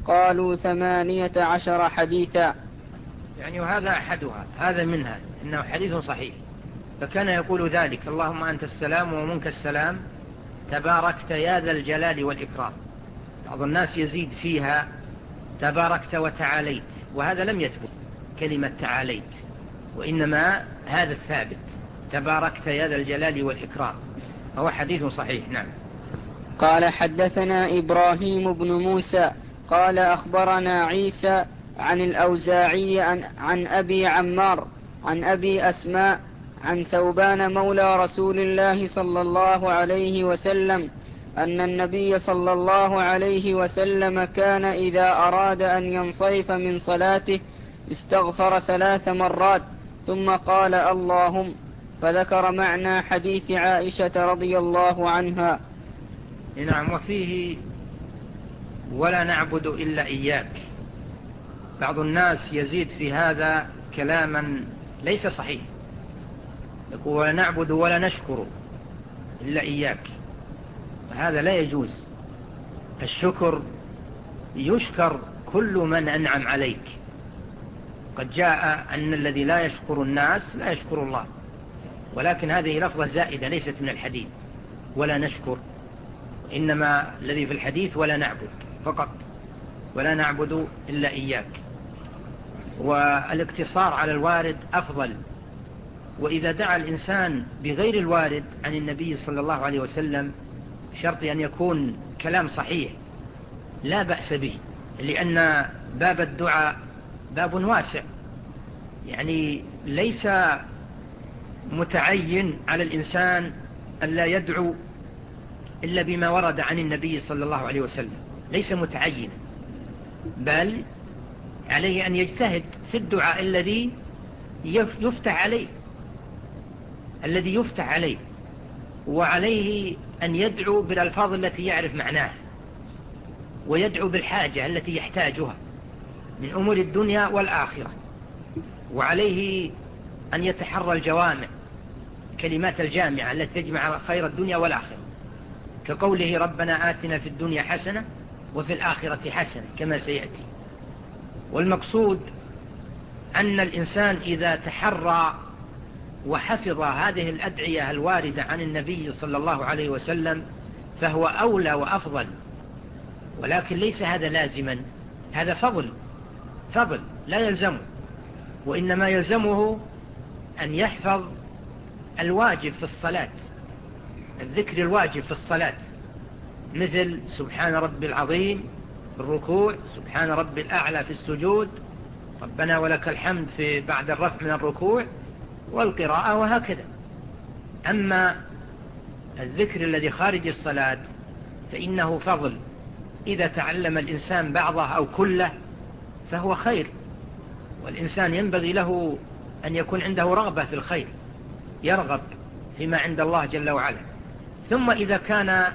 قالوا 18 حديثا. يعني وهذا أحدها، هذا منها إنه حديث صحيح، فكان يقول ذلك: اللهم أنت السلام ومنك السلام تباركت يا ذا الجلال والإكرام. بعض الناس يزيد فيها تباركت وتعاليت، وهذا لم يثبت كلمة تعاليت، وإنما هذا الثابت تباركت يا ذا الجلال والإكرام، هو حديث صحيح. نعم. قال حدثنا إبراهيم بن موسى قال أخبرنا عيسى عن الأوزاعي عن أبي عمار عن أبي أسماء عن ثوبان مولى رسول الله صلى الله عليه وسلم أن النبي صلى الله عليه وسلم كان إذا أراد أن ينصرف من صلاته استغفر 3 مرات ثم قال اللهم، فذكر معنى حديث عائشة رضي الله عنها. نعم. وفيه ولا نعبد إلا إياك. بعض الناس يزيد في هذا كلاما ليس صحيح، يقول ولا نعبد ولا نشكر إلا إياك، هذا لا يجوز. الشكر يشكر كل من أنعم عليك. قد جاء أن الذي لا يشكر الناس لا يشكر الله، ولكن هذه لفظة زائدة ليست من الحديث ولا نشكر، إنما الذي في الحديث ولا نعبد فقط، ولا نعبد إلا إياك. والاقتصار على الوارد أفضل، وإذا دعا الإنسان بغير الوارد عن النبي صلى الله عليه وسلم شرط أن يكون كلام صحيح لا بأس به، لأن باب الدعاء باب واسع، يعني ليس متعين على الإنسان أن لا يدعو إلا بما ورد عن النبي صلى الله عليه وسلم، ليس متعين، بل عليه أن يجتهد في الدعاء الذي يفتح عليه، وعليه أن يدعو بالألفاظ التي يعرف معناها، ويدعو بالحاجة التي يحتاجها من أمور الدنيا والآخرة، وعليه أن يتحرى الجوامع، كلمات الجامعة التي تجمع خير الدنيا والآخرة، كقوله ربنا آتنا في الدنيا حسنة وفي الآخرة حسنة كما سيأتي. والمقصود أن الإنسان إذا تحرى وحفظ هذه الأدعية الواردة عن النبي صلى الله عليه وسلم فهو أولى وأفضل، ولكن ليس هذا لازما، هذا فضل لا يلزمه، وإنما يلزمه أن يحفظ الواجب في الصلاة، الذكر الواجب في الصلاة، مثل سبحان ربي العظيم في الركوع، سبحان ربي الأعلى في السجود، ربنا ولك الحمد في بعد الرفع من الركوع والقراءة، وهكذا. أما الذكر الذي خارج الصلاة فإنه فضل، إذا تعلم الإنسان بعضه أو كله فهو خير، والإنسان ينبغي له أن يكون عنده رغبة في الخير، يرغب فيما عند الله جل وعلا. ثم إذا كان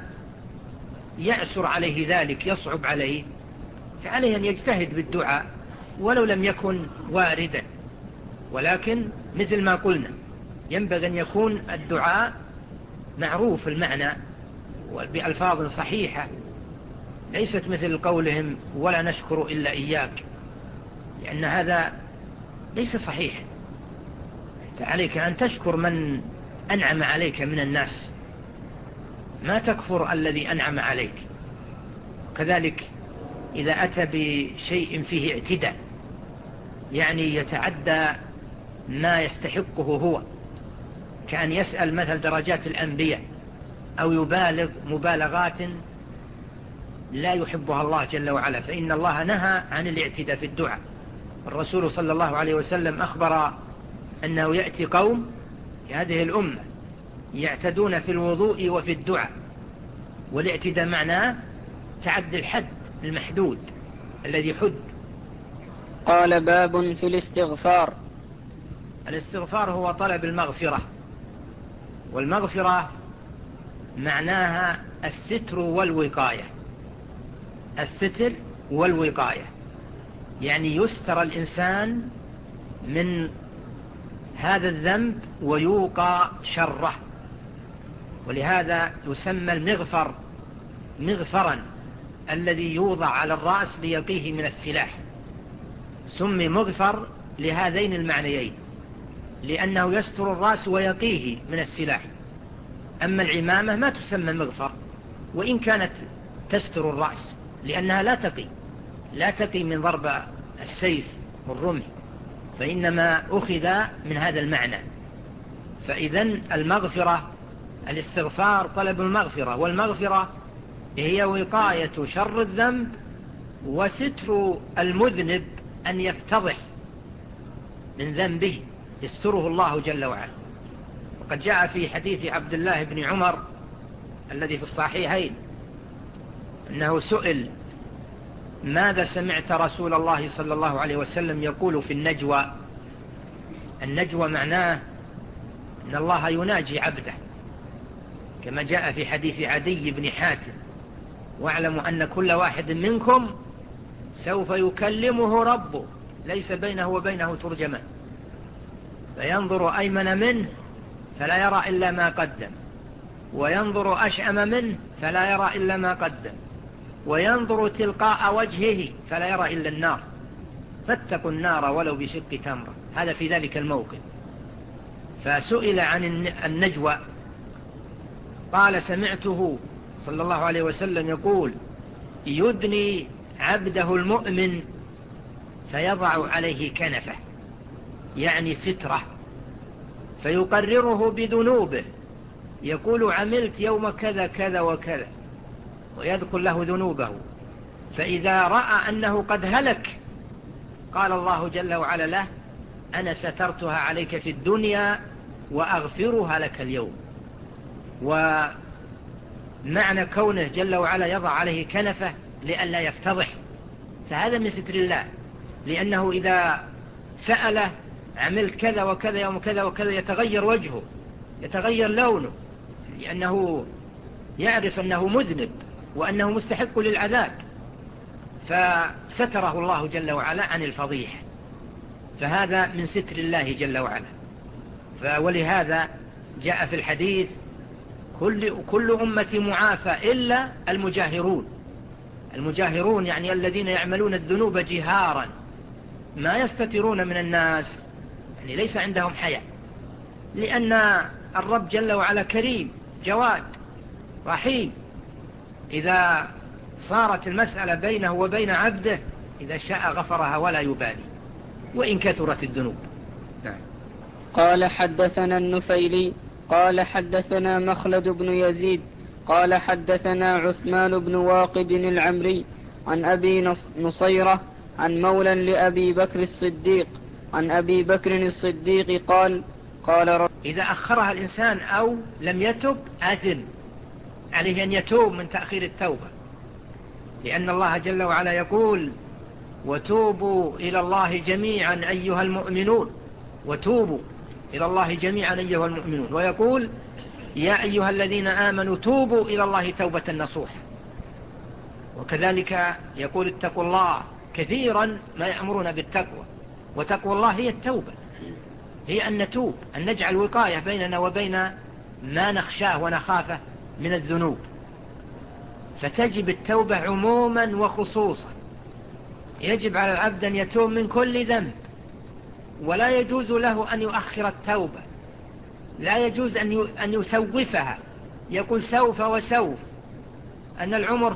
يعسر عليه ذلك، يصعب عليه، فعليه أن يجتهد بالدعاء ولو لم يكن واردا، ولكن مثل ما قلنا ينبغي أن يكون الدعاء معروف المعنى وبألفاظ صحيحة، ليست مثل قولهم ولا نشكر إلا إياك، لأن هذا ليس صحيح. عليك أن تشكر من أنعم عليك من الناس، ما تكفر الذي أنعم عليك. كذلك إذا أتى بشيء فيه اعتداء، يعني يتعدى ما يستحقه هو، كأن يسأل مثل درجات الأنبياء أو يبالغ مبالغات لا يحبها الله جل وعلا، فإن الله نهى عن الاعتداء في الدعاء. الرسول صلى الله عليه وسلم أخبر أنه يأتي قوم في هذه الأمة يعتدون في الوضوء وفي الدعاء، والاعتداء معناه تعدي الحد المحدود الذي حد. قال باب في الاستغفار. الاستغفار هو طلب المغفرة، والمغفرة معناها الستر والوقاية، الستر والوقاية، يعني يستر الإنسان من هذا الذنب ويوقى شره، ولهذا يسمى المغفر مغفرا، الذي يوضع على الرأس ليقيه من السلاح، سمي مغفر لهذين المعنيين، لأنه يستر الرأس ويقيه من السلاح. أما العمامة ما تسمى مغفر وإن كانت تستر الرأس، لأنها لا تقي من ضرب السيف والرمح، فإنما أخذ من هذا المعنى. فإذن المغفرة الاستغفار طلب المغفرة، والمغفرة هي وقاية شر الذنب وستر المذنب أن يفتضح من ذنبه، يستره الله جل وعلا. وقد جاء في حديث عبد الله بن عمر الذي في الصحيحين أنه سئل: ماذا سمعت رسول الله صلى الله عليه وسلم يقول في النجوى؟ النجوى معناه أن الله يناجي عبده، كما جاء في حديث عدي بن حاتم: واعلموا أن كل واحد منكم سوف يكلمه ربه ليس بينه وبينه ترجمان، فينظر أيمن منه فلا يرى إلا ما قدم، وينظر أشأم منه فلا يرى إلا ما قدم، وينظر تلقاء وجهه فلا يرى إلا النار، فاتقوا النار ولو بشق تمرة. هذا في ذلك الموقف. فسئل عن النجوى قال: سمعته صلى الله عليه وسلم يقول: يدني عبده المؤمن فيضع عليه كنفه، يعني ستره، فيقرره بذنوبه، يقول: عملت يوم كذا كذا وكذا، ويذكر له ذنوبه. فإذا رأى أنه قد هلك قال الله جل وعلا له: أنا سترتها عليك في الدنيا وأغفرها لك اليوم. ومعنى كونه جل وعلا يضع عليه كنفه لئلا يفتضح، فهذا من ستر الله، لأنه إذا سأله: عملت كذا وكذا يوم كذا وكذا، يتغير وجهه، يتغير لونه، لأنه يعرف أنه مذنب وأنه مستحق للعذاب، فستره الله جل وعلا عن الفضيح. فهذا من ستر الله جل وعلا. ولهذا جاء في الحديث: كل أمة معافى إلا المجاهرون. المجاهرون يعني الذين يعملون الذنوب جهارا، ما يستترون من الناس، يعني ليس عندهم حياء، لأن الرب جل وعلا كريم جواد رحيم. إذا صارت المسألة بينه وبين عبده إذا شاء غفرها ولا يبالي وإن كثرت الذنوب. نعم. قال: حدثنا النفيلي قال: حدثنا مخلد بن يزيد قال: حدثنا عثمان بن واقد العمري عن أبي نصيرة عن مولى لأبي بكر الصديق عن أبي بكر الصديق قال: إذا أخرها الإنسان أو لم يتب آثم، عليه أن يتوب من تأخير التوبة، لأن الله جل وعلا يقول: وتوبوا إلى الله جميعا أيها المؤمنون، وتوبوا إلى الله جميعا أيها المؤمنون، ويقول: يا أيها الذين آمنوا توبوا إلى الله توبة نصوحا. وكذلك يقول: اتقوا الله كثيرا ما يأمرون بالتقوى، وتقوى الله هي التوبة، هي أن نتوب، أن نجعل وقاية بيننا وبين ما نخشاه ونخافه من الذنوب. فتجب التوبة عموما وخصوصا، يجب على العبد أن يتوب من كل ذنب، ولا يجوز له أن يؤخر التوبة، لا يجوز أن يسوفها، يقول سوف وسوف، أن العمر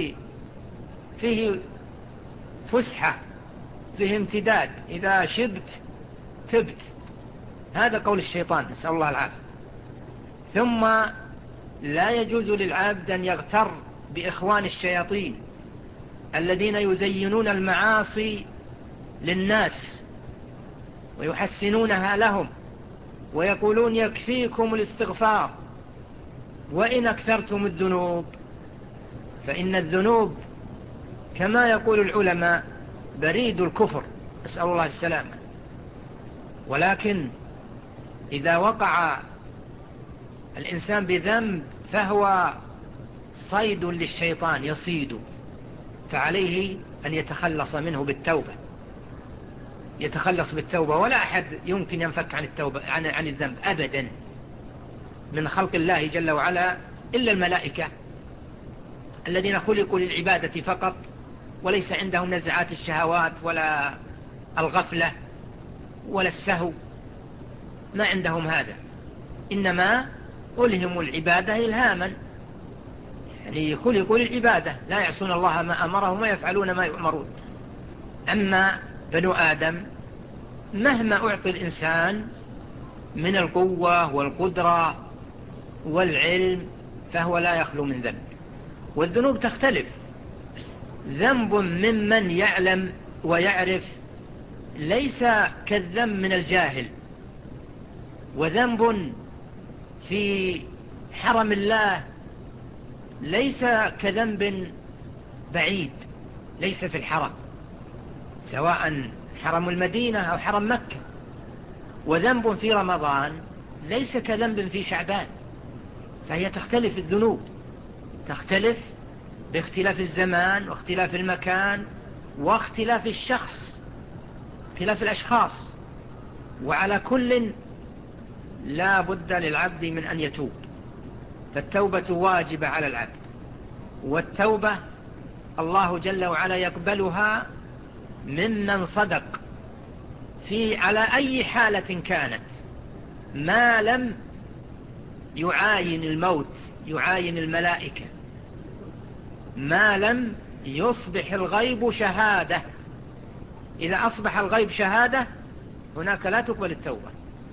فيه فسحة، فيه امتداد، إذا شبت تبت، هذا قول الشيطان، نسأل الله العافية. ثم لا يجوز للعبد أن يغتر بإخوان الشياطين الذين يزينون المعاصي للناس ويحسنونها لهم، ويقولون: يكفيكم الاستغفار وإن أكثرتم الذنوب. فإن الذنوب كما يقول العلماء بريد الكفر، أسأل الله السلامة. ولكن إذا وقع الإنسان بذنب فهو صيد للشيطان يصيد، فعليه أن يتخلص منه بالتوبة، يتخلص بالتوبة. ولا أحد يمكن ينفك عن التوبة عن الذنب أبدا من خلق الله جل وعلا إلا الملائكة الذين خلقوا للعبادة فقط وليس عندهم نزعات الشهوات ولا الغفلة ولا السهو، ما عندهم هذا، إنما ألهموا العبادة إلهاما، يعني خلقوا للعبادة لا يعصون الله ما أمرهم ويفعلون ما يؤمرون. أما بنو آدم مهما أعطي الإنسان من القوة والقدرة والعلم فهو لا يخلو من ذنب، والذنوب تختلف. ذنب ممن يعلم ويعرف ليس كالذنب من الجاهل، وذنب في حرم الله ليس كذنب بعيد ليس في الحرم، سواء حرم المدينة أو حرم مكة. وذنب في رمضان ليس كذنب في شعبان، فهي تختلف. الذنوب تختلف باختلاف الزمان واختلاف المكان واختلاف الشخص، اختلاف الأشخاص. وعلى كل لا بد للعبد من أن يتوب، فالتوبة واجبة على العبد، والتوبة الله جل وعلا يقبلها ممن صدق في على أي حالة كانت، ما لم يعاين الموت، يعاين الملائكة، ما لم يصبح الغيب شهادة. إذا أصبح الغيب شهادة هناك لا تقبل التوبة.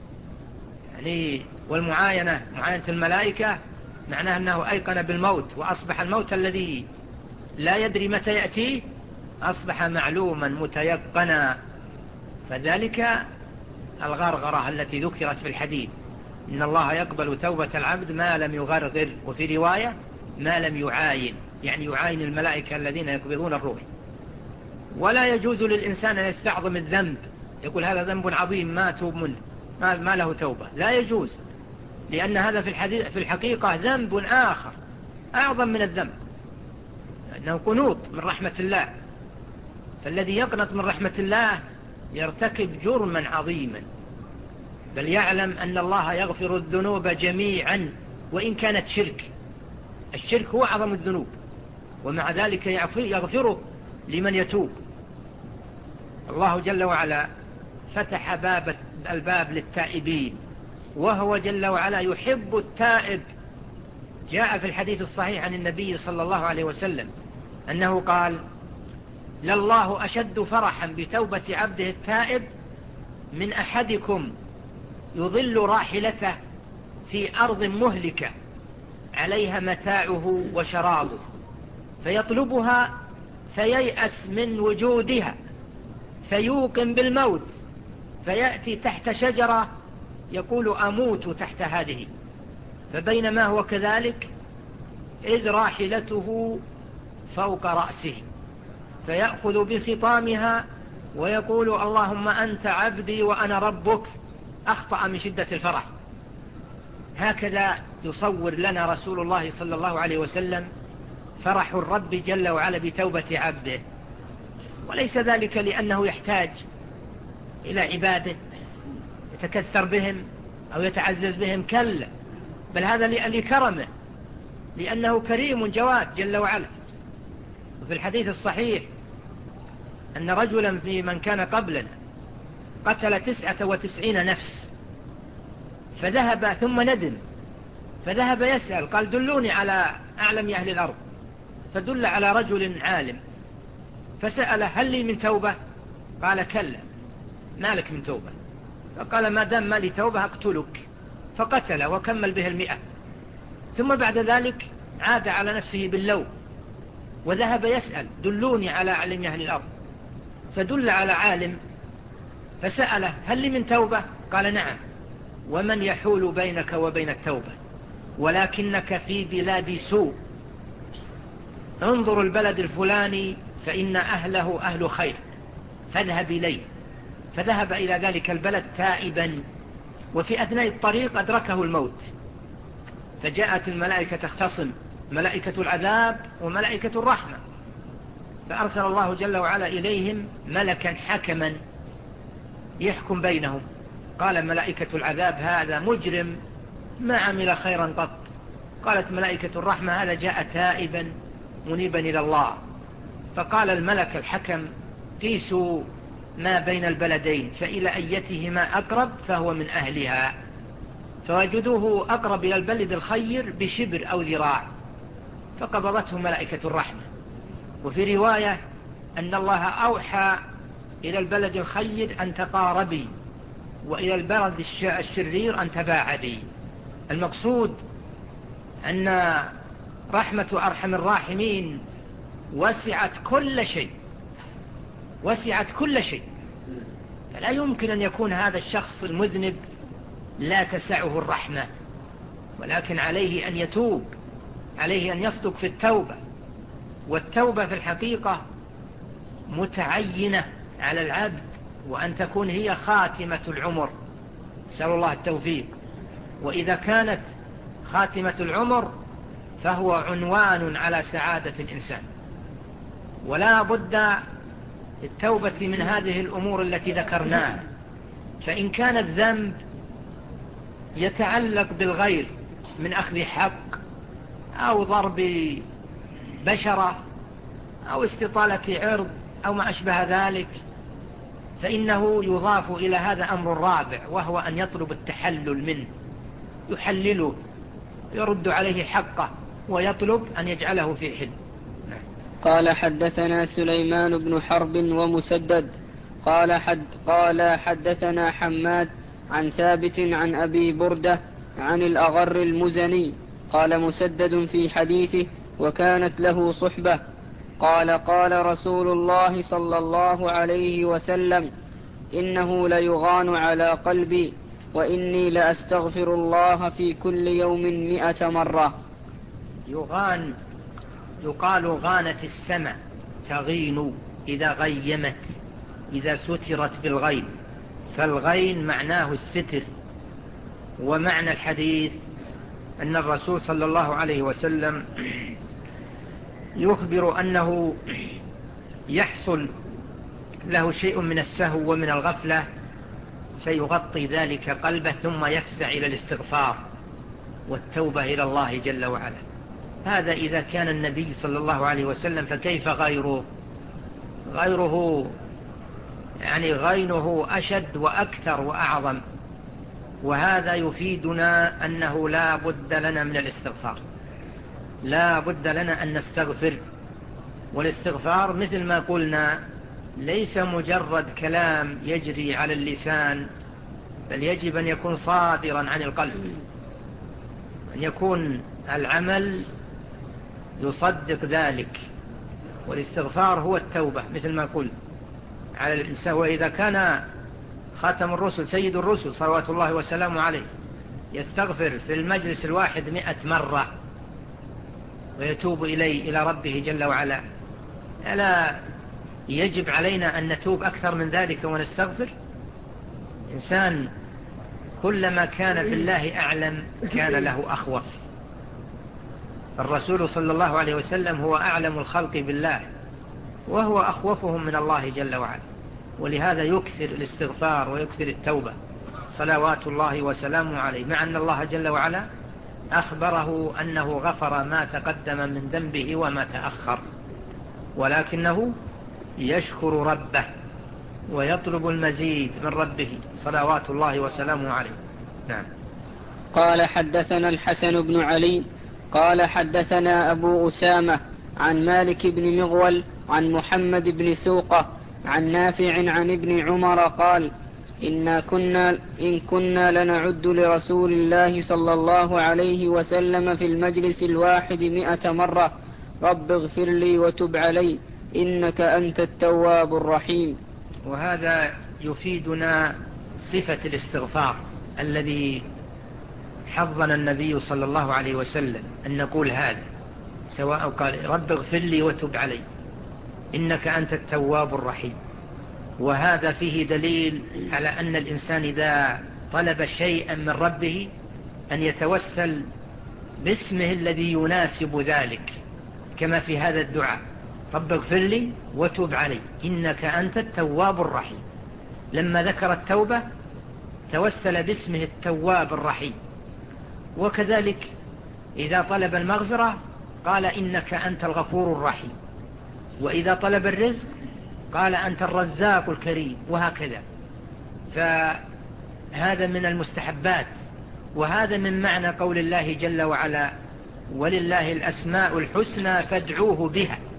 يعني والمعاينة، معاينة الملائكة معناه أنه أيقن بالموت، وأصبح الموت الذي لا يدري متى يأتيه أصبح معلوما متيقنا. فذلك الغرغرة التي ذكرت في الحديث، إن الله يقبل توبة العبد ما لم يغرغر، وفي رواية ما لم يعاين، يعني يعاين الملائكة الذين يقبضون الروح. ولا يجوز للإنسان أن يستعظم الذنب، يقول هذا ذنب عظيم ما توب منه، ما له توبة، لا يجوز، لأن هذا في الحقيقة ذنب آخر أعظم من الذنب، لأنه قنوط من رحمة الله. فالذي يقنط من رحمة الله يرتكب جرما عظيما، بل يعلم أن الله يغفر الذنوب جميعا وإن كانت شرك. الشرك هو أعظم الذنوب، ومع ذلك يغفره لمن يتوب. الله جل وعلا فتح الباب للتائبين، وهو جل وعلا يحب التائب. جاء في الحديث الصحيح عن النبي صلى الله عليه وسلم أنه قال: لله أشد فرحا بتوبة عبده التائب من أحدكم يظل راحلته في أرض مهلكة عليها متاعه وشرابه، فيطلبها فييأس من وجودها، فيوقن بالموت، فيأتي تحت شجرة يقول أموت تحت هذه، فبينما هو كذلك إذ راحلته فوق رأسه، فيأخذ بخطامها ويقول اللهم أنت عبدي وأنا ربك، أخطأ من شدة الفرح. هكذا يصور لنا رسول الله صلى الله عليه وسلم فرح الرب جل وعلا بتوبة عبده، وليس ذلك لأنه يحتاج إلى عباده يتكثر بهم أو يتعزز بهم، كلا، بل هذا لكرمه، لأنه كريم جواد جل وعلا. وفي الحديث الصحيح أن رجلا في من كان قبلنا قتل 99 نفس، فذهب ثم ندم، فذهب يسأل، قال دلوني على أعلم أهل الأرض، فدل على رجل عالم، فسأل هل لي من توبة؟ قال كلا، ما لك من توبة. فقال ما دام ما لي توبة أقتلك، فقتل وكمل به 100. ثم بعد ذلك عاد على نفسه باللوم وذهب يسأل دلوني على أعلم أهل الأرض، فدل على عالم، فسأله هل لي من توبة؟ قال نعم، ومن يحول بينك وبين التوبة؟ ولكنك في بلاد سوء، انظر البلد الفلاني فإن أهله أهل خير فاذهب إليه. فذهب إلى ذلك البلد تائبا، وفي أثناء الطريق أدركه الموت، فجاءت الملائكة تختصم، ملائكة العذاب وملائكة الرحمة، فأرسل الله جل وعلا إليهم ملكا حكما يحكم بينهم. قال ملائكة العذاب هذا مجرم ما عمل خيرا قط، قالت ملائكة الرحمة هذا جاء تائبا منيبا إلى الله. فقال الملك الحكم: قيسوا ما بين البلدين فإلى أيتهما أقرب فهو من أهلها، فوجدوه أقرب إلى البلد الخير بشبر أو ذراع، فقبضته ملائكة الرحمة. وفي رواية أن الله أوحى إلى البلد الخير أن تقاربي، وإلى البلد الشرير أن تباعدي. المقصود أن رحمة أرحم الراحمين وسعت كل شيء، وسعت كل شيء، فلا يمكن أن يكون هذا الشخص المذنب لا تسعه الرحمة، ولكن عليه أن يتوب، عليه أن يصدق في التوبة. والتوبة في الحقيقة متعينة على العبد، وأن تكون هي خاتمة العمر، نسأل الله التوفيق. وإذا كانت خاتمة العمر فهو عنوان على سعادة الإنسان. ولا بد التوبة من هذه الأمور التي ذكرناها. فإن كان الذنب يتعلق بالغير من أخذ حق أو ضرب بشرة أو استطالة عرض أو ما أشبه ذلك، فإنه يضاف إلى هذا أمر رابع، وهو أن يطلب التحلل منه، يحلله، يرد عليه حقه، ويطلب أن يجعله في حل. قال حدثنا سليمان بن حرب ومسدد قال حدثنا حماد عن ثابت عن أبي بردة عن الأغر المزني قال مسدد في حديثه: وكانت له صحبة. قال رسول الله صلى الله عليه وسلم: إنه ليغان على قلبي، وإني لأستغفر الله في كل يوم 100 مرة. يغان يقال غانت السماء، تغين إذا غيمت، إذا سترت بالغيم، فالغين معناه الستر. ومعنى الحديث أن الرسول صلى الله عليه وسلم يخبر أنه يحصل له شيء من السهو ومن الغفلة، فيغطي ذلك قلبه ثم يفزع إلى الاستغفار والتوبة إلى الله جل وعلا. هذا إذا كان النبي صلى الله عليه وسلم، فكيف غيره؟ يعني غينه أشد وأكثر وأعظم. وهذا يفيدنا أنه لا بد لنا من الاستغفار، لا بد لنا أن نستغفر. والاستغفار مثل ما قلنا ليس مجرد كلام يجري على اللسان، بل يجب أن يكون صادرا عن القلب، أن يكون العمل يصدق ذلك. والاستغفار هو التوبة مثل ما قلت على الإنسان. وإذا كان خاتم الرسل سيد الرسل صلوات الله وسلامه عليه يستغفر في المجلس الواحد 100 مرة ويتوب إلى ربه جل وعلا، ألا يجب علينا أن نتوب أكثر من ذلك ونستغفر؟ إنسان كلما كان بالله أعلم كان له أخوف. الرسول صلى الله عليه وسلم هو أعلم الخلق بالله، وهو أخوفهم من الله جل وعلا، ولهذا يكثر الاستغفار ويكثر التوبة صلوات الله وسلامه عليه، مع أن الله جل وعلا أخبره أنه غفر ما تقدم من ذنبه وما تأخر، ولكنه يشكر ربه ويطلب المزيد من ربه صلوات الله وسلامه عليه. نعم. قال حدثنا الحسن بن علي قال حدثنا أبو أسامة عن مالك بن مغول عن محمد بن سوقة عن نافع عن ابن عمر قال: إن كنا لنعد لرسول الله صلى الله عليه وسلم في المجلس الواحد 100 مرة: رب اغفر لي وتب علي إنك أنت التواب الرحيم. وهذا يفيدنا صفة الاستغفار الذي حظنا النبي صلى الله عليه وسلم أن نقول هذا، سواء قال رب اغفر لي وتب علي إنك أنت التواب الرحيم. وهذا فيه دليل على أن الإنسان إذا طلب شيئا من ربه أن يتوسل باسمه الذي يناسب ذلك، كما في هذا الدعاء: رب اغفر لي وتب علي إنك أنت التواب الرحيم. لما ذكر التوبة توسل باسمه التواب الرحيم. وكذلك إذا طلب المغفرة قال إنك أنت الغفور الرحيم، وإذا طلب الرزق قال أنت الرزاق الكريم، وهكذا. فهذا من المستحبات، وهذا من معنى قول الله جل وعلا ولله الأسماء الحسنى فادعوه بها.